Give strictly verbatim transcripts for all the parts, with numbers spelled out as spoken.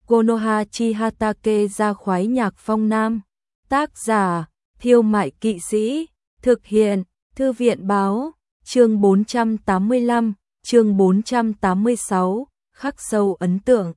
Konoha Chihatake ra khoái nhạc phong nam. Tác giả, Thiêu Mại Kỵ Sĩ. Thực hiện, Thư viện Báo. Chương bốn trăm tám mươi lăm, chương bốn trăm tám mươi sáu, khắc sâu ấn tượng.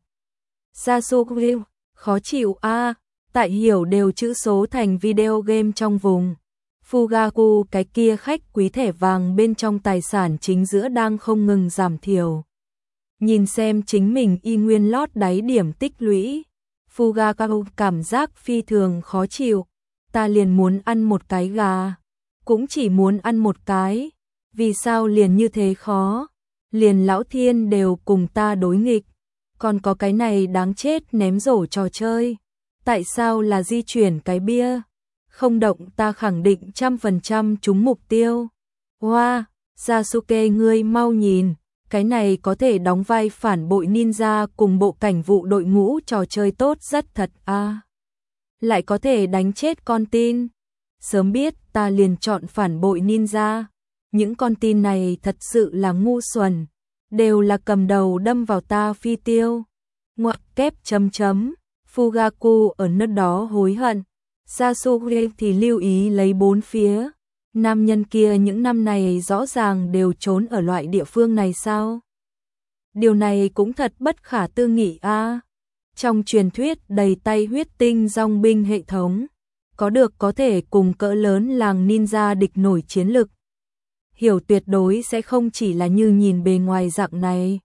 Sasuke, khó chịu a, à, tại hiểu đều chữ số thành video game trong vùng. Fugaku, cái kia khách quý thẻ vàng bên trong tài sản chính giữa đang không ngừng giảm thiểu. Nhìn xem chính mình y nguyên lót đáy điểm tích lũy. Fugaku cảm giác phi thường khó chịu. Ta liền muốn ăn một cái gà. Cũng chỉ muốn ăn một cái. Vì sao liền như thế khó? Liền lão thiên đều cùng ta đối nghịch. Còn có cái này đáng chết ném rổ trò chơi. Tại sao là di chuyển cái bia? Không động ta khẳng định trăm phần trăm trúng mục tiêu. Wow, Sasuke ngươi mau nhìn. Cái này có thể đóng vai phản bội ninja cùng bộ cảnh vụ đội ngũ trò chơi tốt rất thật a. À. Lại có thể đánh chết con tin. Sớm biết ta liền chọn phản bội ninja. Những con tin này thật sự là ngu xuẩn. Đều là cầm đầu đâm vào ta phi tiêu. Ngoặc kép chấm chấm. Fugaku ở nơi đó hối hận. Sasuke thì lưu ý lấy bốn phía. Nam nhân kia những năm này rõ ràng đều trốn ở loại địa phương này sao? Điều này cũng thật bất khả tư nghị a. À. Trong truyền thuyết đầy tay huyết tinh dòng binh hệ thống, có được có thể cùng cỡ lớn làng ninja địch nổi chiến lực. Hiểu tuyệt đối sẽ không chỉ là như nhìn bề ngoài dạng này.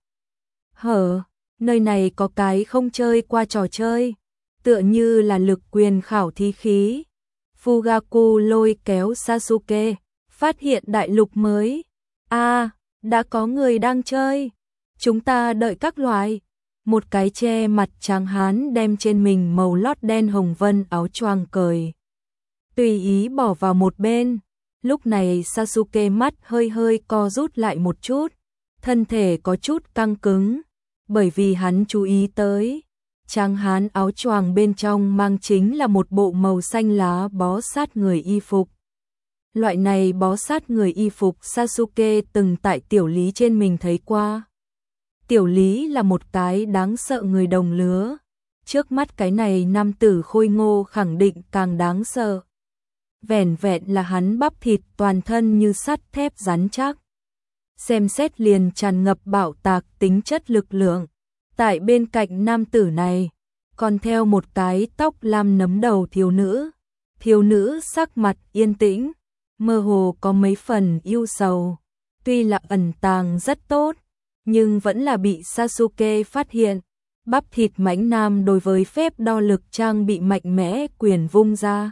Hở, nơi này có cái không chơi qua trò chơi, tựa như là lực quyền khảo thí khí. Fugaku lôi kéo Sasuke, phát hiện đại lục mới. A, à, đã có người đang chơi. Chúng ta đợi các loại. Một cái che mặt trắng hán đem trên mình màu lót đen hồng vân áo choàng cởi. Tùy ý bỏ vào một bên. Lúc này Sasuke mắt hơi hơi co rút lại một chút. Thân thể có chút căng cứng. Bởi vì hắn chú ý tới. Tráng hán áo choàng bên trong mang chính là một bộ màu xanh lá bó sát người y phục. Loại này bó sát người y phục Sasuke từng tại tiểu lý trên mình thấy qua. Tiểu lý là một cái đáng sợ người đồng lứa. Trước mắt cái này nam tử khôi ngô khẳng định càng đáng sợ. Vẻn vẹn là hắn bắp thịt toàn thân như sắt thép rắn chắc. Xem xét liền tràn ngập bạo tạc tính chất lực lượng. Tại bên cạnh nam tử này, còn theo một cái tóc lam nấm đầu thiếu nữ. Thiếu nữ sắc mặt yên tĩnh, mơ hồ có mấy phần yêu sầu. Tuy là ẩn tàng rất tốt, nhưng vẫn là bị Sasuke phát hiện. Bắp thịt mãnh nam đối với phép đo lực trang bị mạnh mẽ quyền vung ra.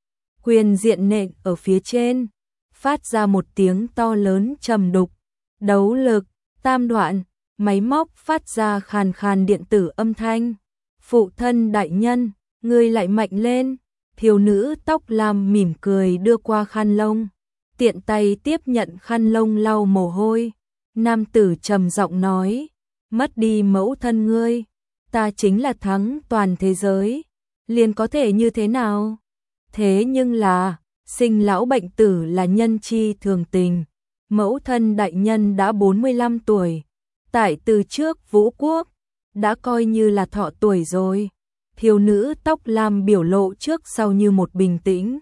Quyền diện nện ở phía trên, phát ra một tiếng to lớn trầm đục. Đấu lực, tam đoạn. Máy móc phát ra khàn khàn điện tử âm thanh. Phụ thân đại nhân, ngươi lại mạnh lên. Thiếu nữ tóc lam mỉm cười đưa qua khăn lông. Tiện tay tiếp nhận khăn lông lau mồ hôi. Nam tử trầm giọng nói, mất đi mẫu thân ngươi, ta chính là thắng toàn thế giới. Liền có thể như thế nào? Thế nhưng là, sinh lão bệnh tử là nhân chi thường tình. Mẫu thân đại nhân đã bốn mươi lăm tuổi. Tại từ trước Vũ Quốc, đã coi như là thọ tuổi rồi. Thiếu nữ tóc lam biểu lộ trước sau như một bình tĩnh.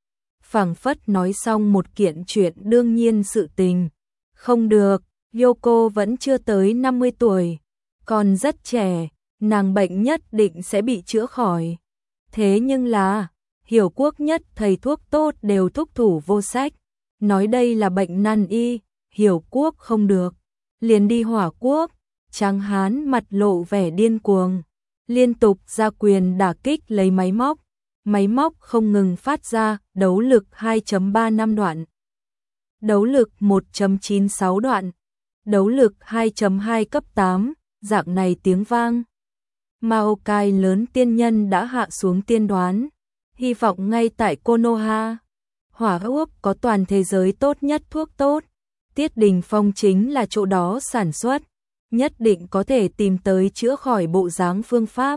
Phảng phất nói xong một kiện chuyện đương nhiên sự tình. Không được, Yoko vẫn chưa tới năm mươi tuổi. Còn rất trẻ, nàng bệnh nhất định sẽ bị chữa khỏi. Thế nhưng là, Hiểu Quốc nhất thầy thuốc tốt đều thúc thủ vô sách. Nói đây là bệnh nan y, Hiểu Quốc không được. Liền đi Hỏa Quốc, tráng hán mặt lộ vẻ điên cuồng, liên tục ra quyền đả kích lấy máy móc, máy móc không ngừng phát ra đấu lực hai chấm ba năm đoạn, đấu lực một chấm chín sáu đoạn, đấu lực hai chấm hai cấp tám, dạng này tiếng vang. Maokai lớn tiên nhân đã hạ xuống tiên đoán, hy vọng ngay tại Konoha, Hỏa Quốc có toàn thế giới tốt nhất thuốc tốt. Tiết Đình Phong chính là chỗ đó sản xuất, nhất định có thể tìm tới chữa khỏi bộ dáng phương pháp.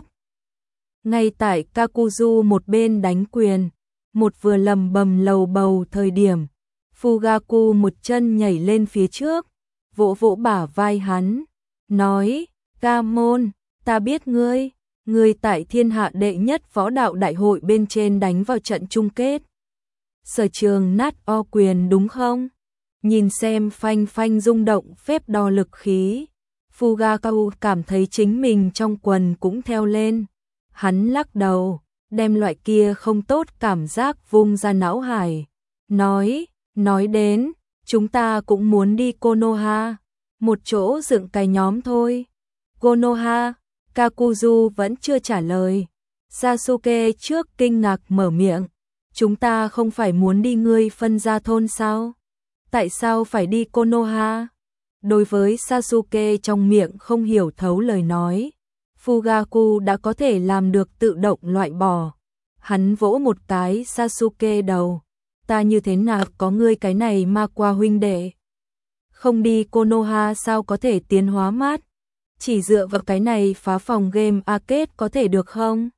Ngay tại Kakuzu một bên đánh quyền, một vừa lầm bầm lầu bầu thời điểm, Fugaku một chân nhảy lên phía trước, vỗ vỗ bả vai hắn, nói, Gamon, ta biết ngươi, Ngươi tại thiên hạ đệ nhất võ đạo đại hội bên trên đánh vào trận chung kết. Sở Trường nát o quyền đúng không? Nhìn xem phanh phanh rung động phép đo lực khí. Fugakawa cảm thấy chính mình trong quần cũng theo lên. Hắn lắc đầu, đem loại kia không tốt cảm giác vung ra não hải. Nói, nói đến, chúng ta cũng muốn đi Konoha. Một chỗ dựng cái nhóm thôi. Konoha, Kakuzu vẫn chưa trả lời. Sasuke trước kinh ngạc mở miệng. Chúng ta không phải muốn đi ngươi phân ra thôn sao? Tại sao phải đi Konoha? Đối với Sasuke trong miệng không hiểu thấu lời nói, Fugaku đã có thể làm được tự động loại bỏ. Hắn vỗ một cái Sasuke đầu. Ta như thế nào có ngươi cái này ma qua huynh đệ? Không đi Konoha sao có thể tiến hóa mát? Chỉ dựa vào cái này phá phòng game arcade có thể được không?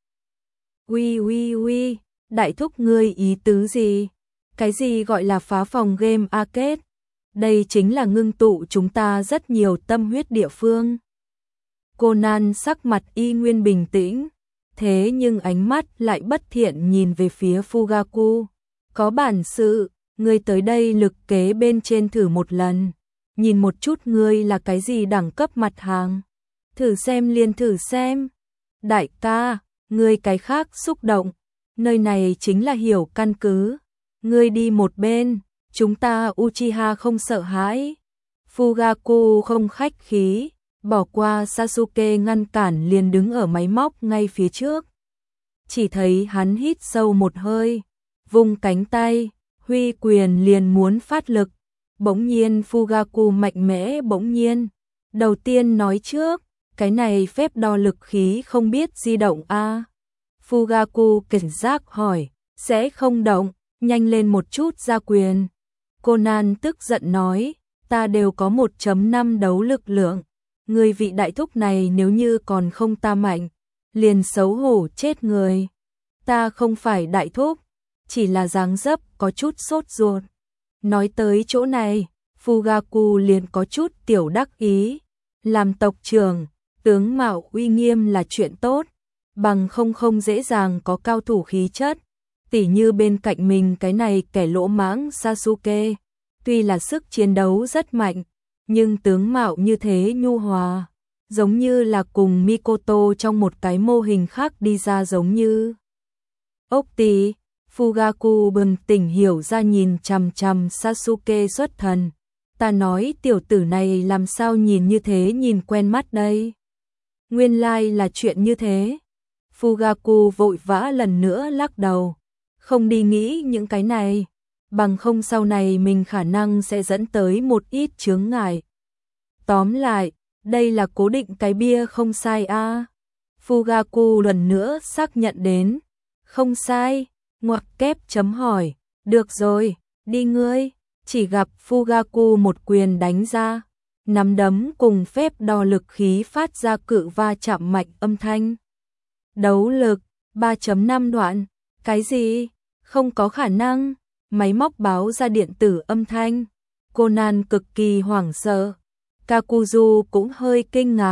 Ui ui ui, đại thúc ngươi ý tứ gì? Cái gì gọi là phá phòng game arcade? Đây chính là ngưng tụ chúng ta rất nhiều tâm huyết địa phương. Conan sắc mặt y nguyên bình tĩnh, thế nhưng ánh mắt lại bất thiện nhìn về phía Fugaku. Có bản sự, ngươi tới đây lực kế bên trên thử một lần. Nhìn một chút ngươi là cái gì đẳng cấp mặt hàng. Thử xem liền thử xem. Đại ca, ngươi cái khác xúc động. Nơi này chính là hiểu căn cứ. Ngươi đi một bên, chúng ta Uchiha không sợ hãi. Fugaku không khách khí, bỏ qua Sasuke ngăn cản liền đứng ở máy móc ngay phía trước. Chỉ thấy hắn hít sâu một hơi, vung cánh tay, huy quyền liền muốn phát lực. Bỗng nhiên Fugaku mạnh mẽ bỗng nhiên. Đầu tiên nói trước, cái này phép đo lực khí không biết di động a à? Fugaku cảnh giác hỏi, sẽ không động, nhanh lên một chút ra quyền. Conan tức giận nói, ta đều có một chấm năm đấu lực lượng. Người vị đại thúc này nếu như còn không ta mạnh, liền xấu hổ chết người. Ta không phải đại thúc, chỉ là dáng dấp có chút sốt ruột. Nói tới chỗ này, Fugaku liền có chút tiểu đắc ý. Làm tộc trưởng, tướng mạo uy nghiêm là chuyện tốt, bằng không không dễ dàng có cao thủ khí chất. Tỉ như bên cạnh mình cái này kẻ lỗ mãng Sasuke, tuy là sức chiến đấu rất mạnh, nhưng tướng mạo như thế nhu hòa, giống như là cùng Mikoto trong một cái mô hình khác đi ra giống như. Ốc tí, Fugaku bừng tỉnh hiểu ra nhìn chằm chằm Sasuke xuất thần. Ta nói tiểu tử này làm sao nhìn như thế nhìn quen mắt đây. Nguyên lai like là chuyện như thế. Fugaku vội vã lần nữa lắc đầu. Không đi nghĩ những cái này, bằng không sau này mình khả năng sẽ dẫn tới một ít chướng ngại. Tóm lại, đây là cố định cái bia không sai a à. Fugaku lần nữa xác nhận đến. Không sai, ngoặc kép chấm hỏi. Được rồi, đi ngươi. Chỉ gặp Fugaku một quyền đánh ra. Nắm đấm cùng phép đo lực khí phát ra cự va chạm mạnh âm thanh. Đấu lực, ba chấm năm đoạn. Cái gì? Không có khả năng. Máy móc báo ra điện tử âm thanh. Conan cực kỳ hoảng sợ. Kakuzu cũng hơi kinh ngạc.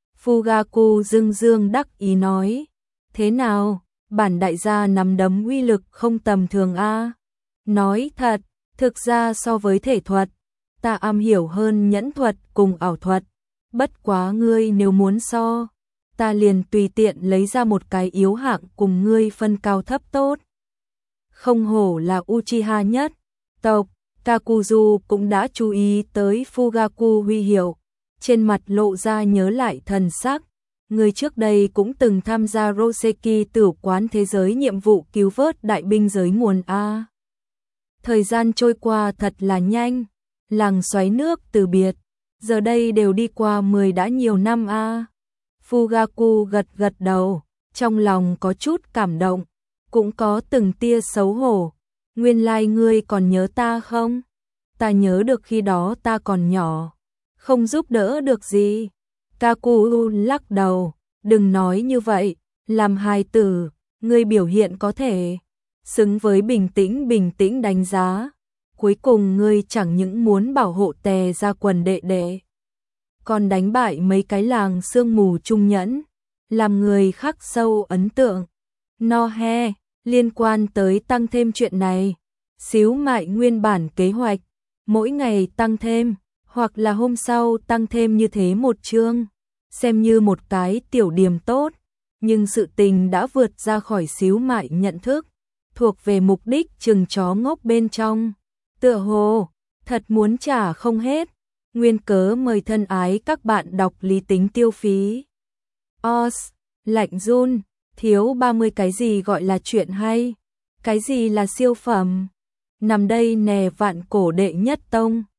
Fugaku dương dương đắc ý nói. Thế nào? Bản đại gia nắm đấm uy lực không tầm thường a. Nói thật, thực ra so với thể thuật, ta am hiểu hơn nhẫn thuật cùng ảo thuật. Bất quá ngươi nếu muốn so, ta liền tùy tiện lấy ra một cái yếu hạng cùng ngươi phân cao thấp tốt. Không hổ là Uchiha nhất tộc, Kakuzu cũng đã chú ý tới Fugaku huy hiệu, trên mặt lộ ra nhớ lại thần sắc. Người trước đây cũng từng tham gia Roseki tử quán thế giới nhiệm vụ cứu vớt đại binh giới nguồn A. Thời gian trôi qua thật là nhanh, làng xoáy nước từ biệt, giờ đây đều đi qua mười đã nhiều năm A. Fugaku gật gật đầu, trong lòng có chút cảm động, cũng có từng tia xấu hổ. Nguyên lai like ngươi còn nhớ ta không? Ta nhớ được khi đó ta còn nhỏ, không giúp đỡ được gì. Kaku lắc đầu, đừng nói như vậy, làm hài tử, ngươi biểu hiện có thể xứng với bình tĩnh bình tĩnh đánh giá. Cuối cùng ngươi chẳng những muốn bảo hộ tè ra quần đệ đệ, còn đánh bại mấy cái làng sương mù trung nhẫn. làm người khắc sâu ấn tượng. No he, liên quan tới tăng thêm chuyện này, xíu mại nguyên bản kế hoạch, mỗi ngày tăng thêm, hoặc là hôm sau tăng thêm như thế một chương, xem như một cái tiểu điểm tốt, nhưng sự tình đã vượt ra khỏi xíu mại nhận thức, thuộc về mục đích chừng chó ngốc bên trong. Tựa hồ, thật muốn trả không hết, nguyên cớ mời thân ái các bạn đọc lý tính tiêu phí. Os, lạnh run, thiếu ba mươi cái gì gọi là chuyện hay, cái gì là siêu phẩm, nằm đây nè vạn cổ đệ nhất tông.